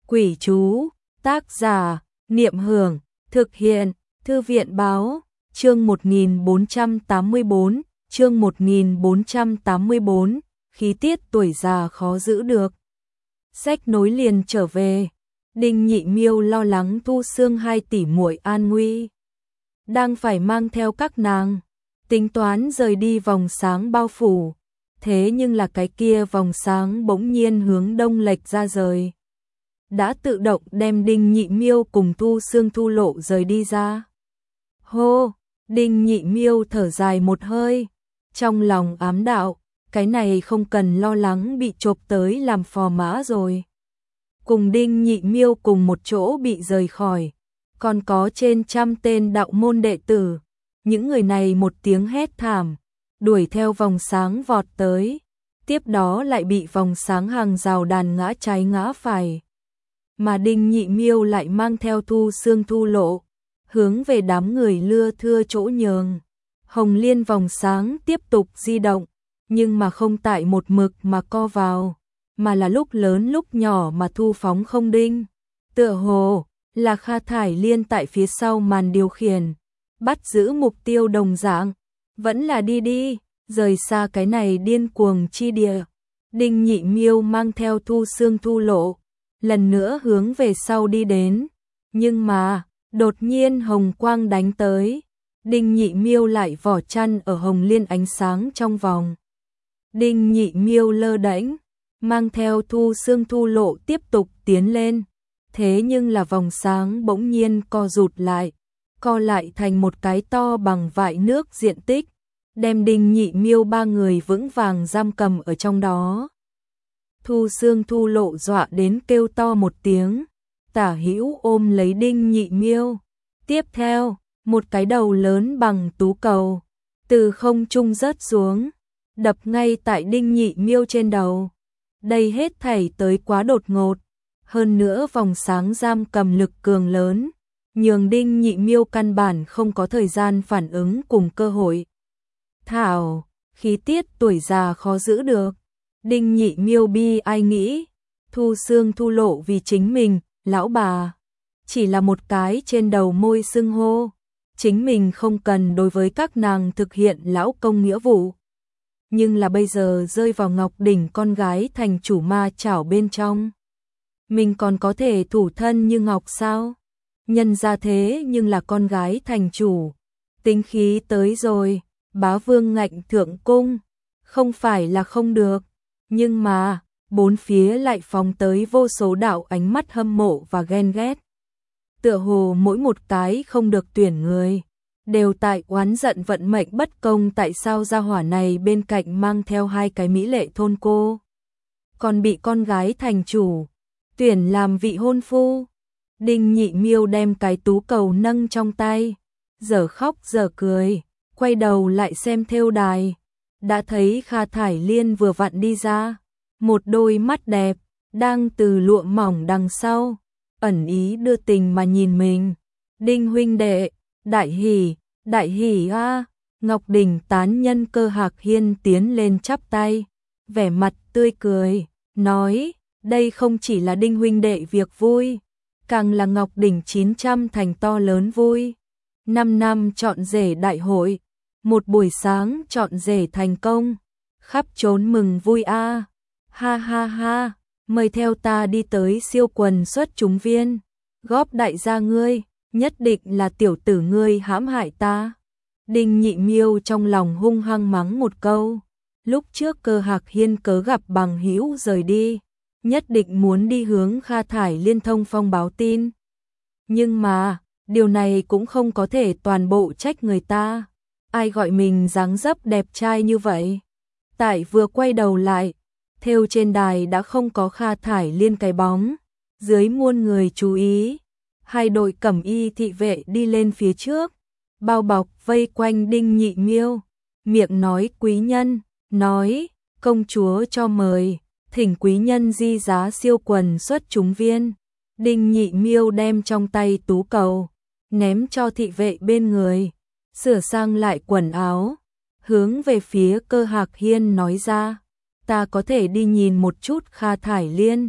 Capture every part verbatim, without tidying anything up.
Quỷ chú, tác giả, Niệm Hưởng, thực hiện, Thư viện báo, chương một nghìn bốn trăm tám mươi bốn, chương một nghìn bốn trăm tám mươi bốn, khí tiết tuổi già khó giữ được. Sách nối liền trở về, Đinh Nhị Miêu lo lắng Thu Xương hai tỷ muội an nguy, đang phải mang theo các nàng, tính toán rời đi vòng sáng bao phủ, thế nhưng là cái kia vòng sáng bỗng nhiên hướng đông lệch ra rời, đã tự động đem Đinh Nhị Miêu cùng Thu Xương Thu Lộ rời đi ra. Hô, Đinh Nhị Miêu thở dài một hơi, trong lòng ám đạo, cái này không cần lo lắng bị chộp tới làm phò mã rồi. Cùng Đinh Nhị Miêu cùng một chỗ bị rời khỏi, còn có trên trăm tên đạo môn đệ tử, những người này một tiếng hét thảm, đuổi theo vòng sáng vọt tới, tiếp đó lại bị vòng sáng hàng rào đàn ngã trái ngã phải. Mà Đinh Nhị Miêu lại mang theo Thu Xương Thu Lộ, hướng về đám người lưa thưa chỗ nhường. Hồng Liên vòng sáng tiếp tục di động, nhưng mà không tại một mực mà co vào, mà là lúc lớn lúc nhỏ mà thu phóng không đinh. Tựa hồ là Kha Thải Liên tại phía sau màn điều khiển, bắt giữ mục tiêu đồng dạng, vẫn là đi đi, rời xa cái này điên cuồng chi địa. Đinh Nhị Miêu mang theo Thu Xương Thu Lộ, lần nữa hướng về sau đi đến, nhưng mà, đột nhiên hồng quang đánh tới, Đinh Nhị Miêu lại vỏ chăn ở Hồng Liên ánh sáng trong vòng. Đinh Nhị Miêu lơ đễnh, mang theo Thu Xương Thu Lộ tiếp tục tiến lên, thế nhưng là vòng sáng bỗng nhiên co rụt lại, co lại thành một cái to bằng vại nước diện tích, đem Đinh Nhị Miêu ba người vững vàng giam cầm ở trong đó. Thu Xương Thu Lộ dọa đến kêu to một tiếng, tả hữu ôm lấy Đinh Nhị Miêu. Tiếp theo, một cái đầu lớn bằng tú cầu, từ không trung rớt xuống, đập ngay tại Đinh Nhị Miêu trên đầu. Đây hết thảy tới quá đột ngột, hơn nữa vòng sáng giam cầm lực cường lớn, nhường Đinh Nhị Miêu căn bản không có thời gian phản ứng cùng cơ hội. Thảo, khí tiết tuổi già khó giữ được. Đinh Nhị Miêu bi ai nghĩ, Thu Xương Thu Lộ vì chính mình, lão bà, chỉ là một cái trên đầu môi xưng hô, chính mình không cần đối với các nàng thực hiện lão công nghĩa vụ. Nhưng là bây giờ rơi vào Ngọc Đỉnh con gái thành chủ ma chảo bên trong, mình còn có thể thủ thân như ngọc sao? Nhân ra thế nhưng là con gái thành chủ, tính khí tới rồi, bá vương ngạnh thượng cung, không phải là không được. Nhưng mà, bốn phía lại phóng tới vô số đạo ánh mắt hâm mộ và ghen ghét. Tựa hồ mỗi một cái không được tuyển người, đều tại oán giận vận mệnh bất công tại sao gia hỏa này bên cạnh mang theo hai cái mỹ lệ thôn cô. Còn bị con gái thành chủ, tuyển làm vị hôn phu. Đinh Nhị Miêu đem cái tú cầu nâng trong tay, giờ khóc giờ cười, quay đầu lại xem thêu đài. Đã thấy Kha Thải Liên vừa vặn đi ra, một đôi mắt đẹp, đang từ lụa mỏng đằng sau, ẩn ý đưa tình mà nhìn mình. Đinh huynh đệ, đại hỉ, đại hỉ a! Ngọc Đỉnh tán nhân Cơ Hạc Hiên tiến lên chắp tay, vẻ mặt tươi cười, nói, đây không chỉ là Đinh huynh đệ việc vui, càng là Ngọc Đỉnh chín trăm thành to lớn vui. Năm năm chọn rể đại hội, một buổi sáng chọn rể thành công, khắp trốn mừng vui a. Ha ha ha, mời theo ta đi tới siêu quần xuất chúng viên, góp đại gia ngươi, nhất định là tiểu tử ngươi hãm hại ta. Đinh Nhị Miêu trong lòng hung hăng mắng một câu, lúc trước Cơ Hạc Hiên cớ gặp bằng hữu rời đi, nhất định muốn đi hướng Kha Thải Liên thông phong báo tin. Nhưng mà, điều này cũng không có thể toàn bộ trách người ta. Ai gọi mình dáng dấp đẹp trai như vậy? Tại vừa quay đầu lại, thêu trên đài đã không có Kha Thải Liên cái bóng. Dưới muôn người chú ý, hai đội cẩm y thị vệ đi lên phía trước, bao bọc vây quanh Đinh Nhị Miêu, miệng nói quý nhân, nói công chúa cho mời, thỉnh quý nhân di giá siêu quần xuất chúng viên. Đinh Nhị Miêu đem trong tay tú cầu, ném cho thị vệ bên người, sửa sang lại quần áo, hướng về phía Cơ Hạc Hiên nói ra, ta có thể đi nhìn một chút Kha Thải Liên,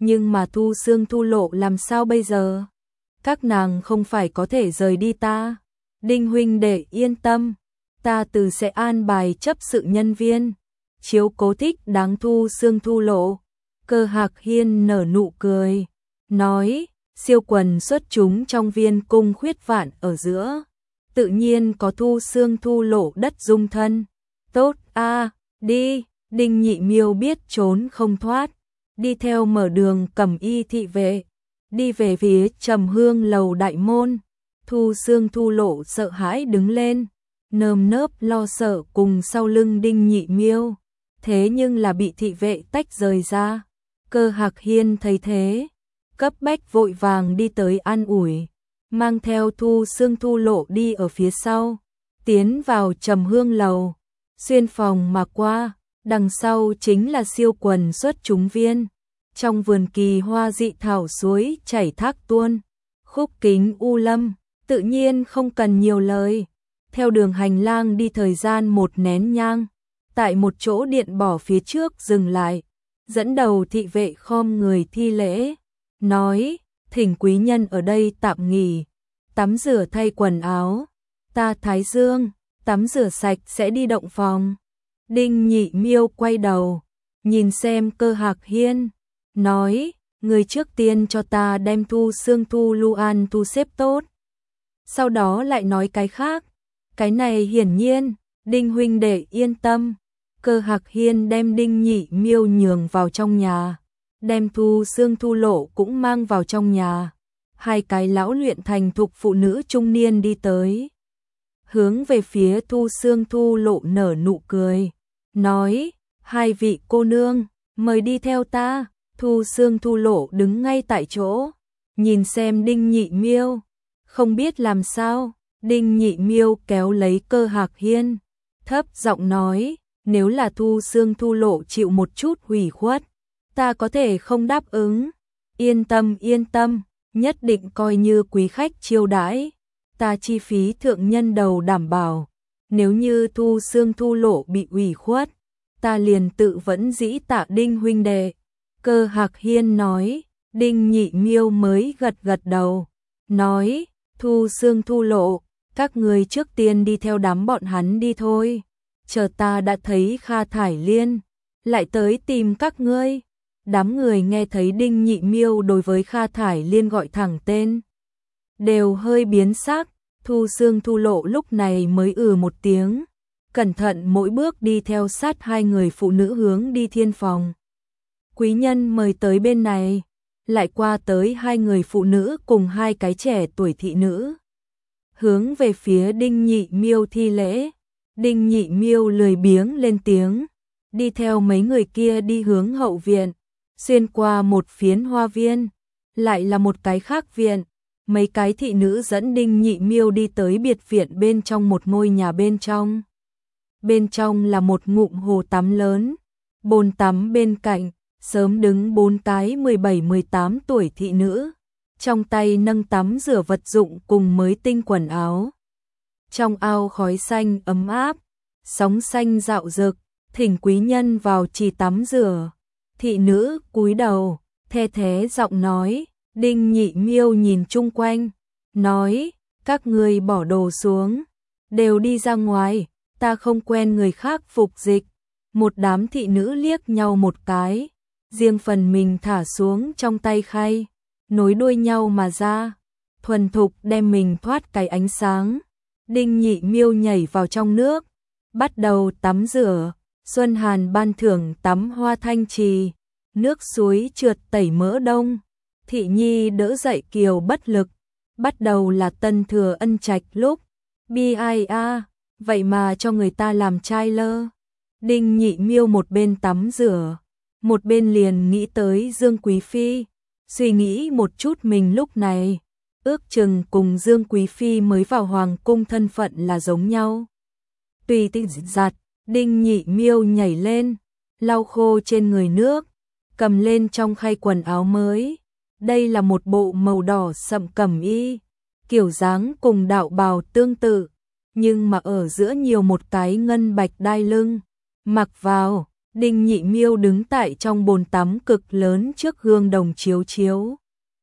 Nhưng mà Thu Xương Thu Lộ làm sao bây giờ? Các nàng không phải có thể rời đi ta. Đinh huynh đệ yên tâm, ta từ sẽ an bài chấp sự nhân viên, chiếu cố thích đáng Thu Xương Thu Lộ. Cơ Hạc Hiên nở nụ cười, nói, siêu quần xuất chúng trong viên cung khuyết vạn ở giữa, tự nhiên có Thu Xương Thu Lộ đất dung thân. Tốt a, đi. Đinh Nhị Miêu biết trốn không thoát, đi theo mở đường cầm y thị vệ, đi về phía Trầm Hương lầu đại môn. Thu Xương Thu Lộ sợ hãi đứng lên, nơm nớp lo sợ cùng sau lưng Đinh Nhị Miêu, thế nhưng là bị thị vệ tách rời ra. Cơ Hạc Hiên thấy thế, cấp bách vội vàng đi tới an ủi, mang theo Thu Xương Thu Lộ đi ở phía sau, tiến vào Trầm Hương lầu, xuyên phòng mà qua, đằng sau chính là siêu quần xuất chúng viên. Trong vườn kỳ hoa dị thảo suối chảy thác tuôn, khúc kính u lâm, tự nhiên không cần nhiều lời. Theo đường hành lang đi thời gian một nén nhang, tại một chỗ điện bỏ phía trước dừng lại, dẫn đầu thị vệ khom người thi lễ, nói, thỉnh quý nhân ở đây tạm nghỉ, tắm rửa thay quần áo, ta Thái Dương, tắm rửa sạch sẽ đi động phòng. Đinh Nhị Miêu quay đầu, nhìn xem Cơ Hạc Hiên, nói, người trước tiên cho ta đem Thu Xương Thu Luan thu xếp tốt, sau đó lại nói cái khác. Cái này hiển nhiên, Đinh huynh đệ yên tâm. Cơ Hạc Hiên đem Đinh Nhị Miêu nhường vào trong nhà, đem Thu Xương Thu Lộ cũng mang vào trong nhà. Hai cái lão luyện thành thục phụ nữ trung niên đi tới, hướng về phía Thu Xương Thu Lộ nở nụ cười, nói, hai vị cô nương, mời đi theo ta. Thu Xương Thu Lộ đứng ngay tại chỗ, nhìn xem Đinh Nhị Miêu, không biết làm sao. Đinh Nhị Miêu kéo lấy Cơ Hạc Hiên, thấp giọng nói, nếu là Thu Xương Thu Lộ chịu một chút hủy khuất, ta có thể không đáp ứng. Yên tâm yên tâm, nhất định coi như quý khách chiêu đãi, ta chi phí thượng nhân đầu đảm bảo. Nếu như Thu Xương Thu Lộ bị ủy khuất, ta liền tự vẫn dĩ tạ Đinh huynh đệ. Cơ Hạc Hiên nói. Đinh Nhị Miêu mới gật gật đầu, nói, Thu Xương Thu Lộ, các người trước tiên đi theo đám bọn hắn đi thôi, chờ ta đã thấy Kha Thải Liên, lại tới tìm các ngươi. Đám người nghe thấy Đinh Nhị Miêu đối với Kha Thải Liên gọi thẳng tên, đều hơi biến sắc. Thu Xương Thu Lộ lúc này mới ừ một tiếng, cẩn thận mỗi bước đi theo sát hai người phụ nữ hướng đi thiên phòng. Quý nhân mời tới bên này. Lại qua tới hai người phụ nữ cùng hai cái trẻ tuổi thị nữ, hướng về phía Đinh Nhị Miêu thi lễ. Đinh Nhị Miêu lười biếng lên tiếng, đi theo mấy người kia đi hướng hậu viện, xuyên qua một phiến hoa viên, lại là một cái khác viện. Mấy cái thị nữ dẫn Đinh Nhị Miêu đi tới biệt viện bên trong một ngôi nhà bên trong. Bên trong là một ngụm hồ tắm lớn, bồn tắm bên cạnh sớm đứng bốn cái mười bảy mười tám tuổi thị nữ, trong tay nâng tắm rửa vật dụng cùng mới tinh quần áo. Trong ao khói xanh ấm áp, sóng xanh dạo dực, thỉnh quý nhân vào chỉ tắm rửa. Thị nữ cúi đầu, the thế giọng nói. Đinh Nhị Miêu nhìn chung quanh, nói, các ngươi bỏ đồ xuống, đều đi ra ngoài, ta không quen người khác phục dịch. Một đám thị nữ liếc nhau một cái, riêng phần mình thả xuống trong tay khay, nối đuôi nhau mà ra, thuần thục đem mình thoát cái ánh sáng. Đinh Nhị Miêu nhảy vào trong nước, bắt đầu tắm rửa. Xuân Hàn ban thưởng tắm hoa thanh trì, nước suối trượt tẩy mỡ đông. Thị nhi đỡ dậy kiều bất lực, bắt đầu là tân thừa ân trạch lúc. Bi ai a, vậy mà cho người ta làm trai lơ. Đinh Nhị Miêu một bên tắm rửa, một bên liền nghĩ tới Dương Quý Phi, suy nghĩ một chút mình lúc này, ước chừng cùng Dương Quý Phi mới vào hoàng cung thân phận là giống nhau. Tùy tinh giặt, Đinh Nhị Miêu nhảy lên, lau khô trên người nước, cầm lên trong khay quần áo mới. Đây là một bộ màu đỏ sậm cẩm y, kiểu dáng cùng đạo bào tương tự, nhưng mà ở giữa nhiều một cái ngân bạch đai lưng. Mặc vào, Đinh Nhị Miêu đứng tại trong bồn tắm cực lớn trước gương đồng chiếu chiếu.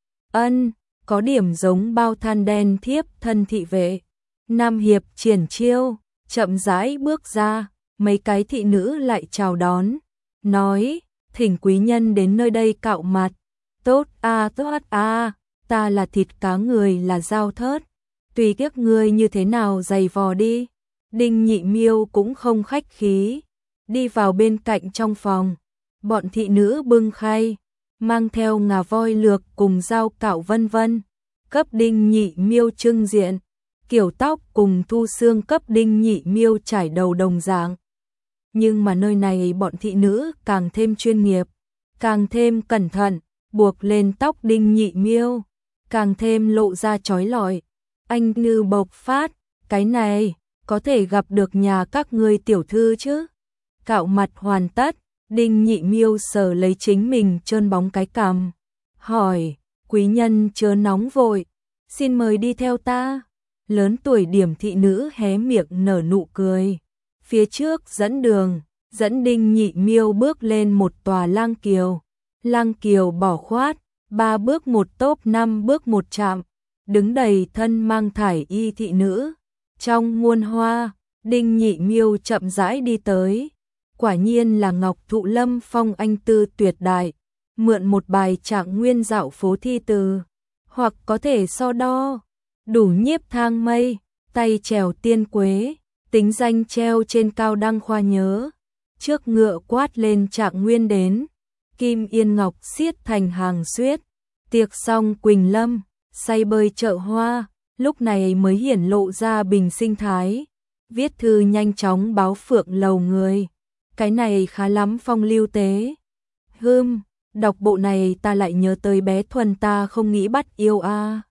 Ân, có điểm giống bao than đen thiếp thân thị vệ. Nam hiệp triển chiêu, chậm rãi bước ra, mấy cái thị nữ lại chào đón, nói, thỉnh quý nhân đến nơi đây cạo mặt. Tốt a tốt a, ta là thịt cá người là dao thớt, tùy tiếc ngươi như thế nào giày vò đi. Đinh Nhị Miêu cũng không khách khí, đi vào bên cạnh trong phòng, bọn thị nữ bưng khay, mang theo ngà voi lược cùng dao cạo vân vân, cấp Đinh Nhị Miêu trưng diện, kiểu tóc cùng Thu Xương cấp Đinh Nhị Miêu trải đầu đồng dạng. Nhưng mà nơi này bọn thị nữ càng thêm chuyên nghiệp, càng thêm cẩn thận, buộc lên tóc Đinh Nhị Miêu, càng thêm lộ ra chói lọi. Anh như bộc phát, cái này, có thể gặp được nhà các ngươi tiểu thư chứ? Cạo mặt hoàn tất, Đinh Nhị Miêu sờ lấy chính mình trơn bóng cái cằm, hỏi, quý nhân chớ nóng vội, xin mời đi theo ta. Lớn tuổi điểm thị nữ hé miệng nở nụ cười, phía trước dẫn đường, dẫn Đinh Nhị Miêu bước lên một tòa lang kiều. Lang kiều bỏ khoát, ba bước một tốp năm bước một chạm, đứng đầy thân mang thải y thị nữ. Trong muôn hoa, Đinh Nhị Miêu chậm rãi đi tới, quả nhiên là Ngọc Thụ Lâm phong anh tư tuyệt đại, mượn một bài Trạng Nguyên dạo phố thi từ, hoặc có thể so đo, đủ nhiếp thang mây, tay trèo tiên quế, tính danh treo trên cao đăng khoa nhớ, trước ngựa quát lên Trạng Nguyên đến, kim yên ngọc xiết thành hàng xuyết, tiệc xong Quỳnh Lâm, say bơi chợ hoa, lúc này mới hiển lộ ra bình sinh thái. Viết thư nhanh chóng báo Phượng lầu người, cái này khá lắm phong lưu tế. Hưm, đọc bộ này ta lại nhớ tới bé Thuần ta không nghĩ bắt yêu a. À.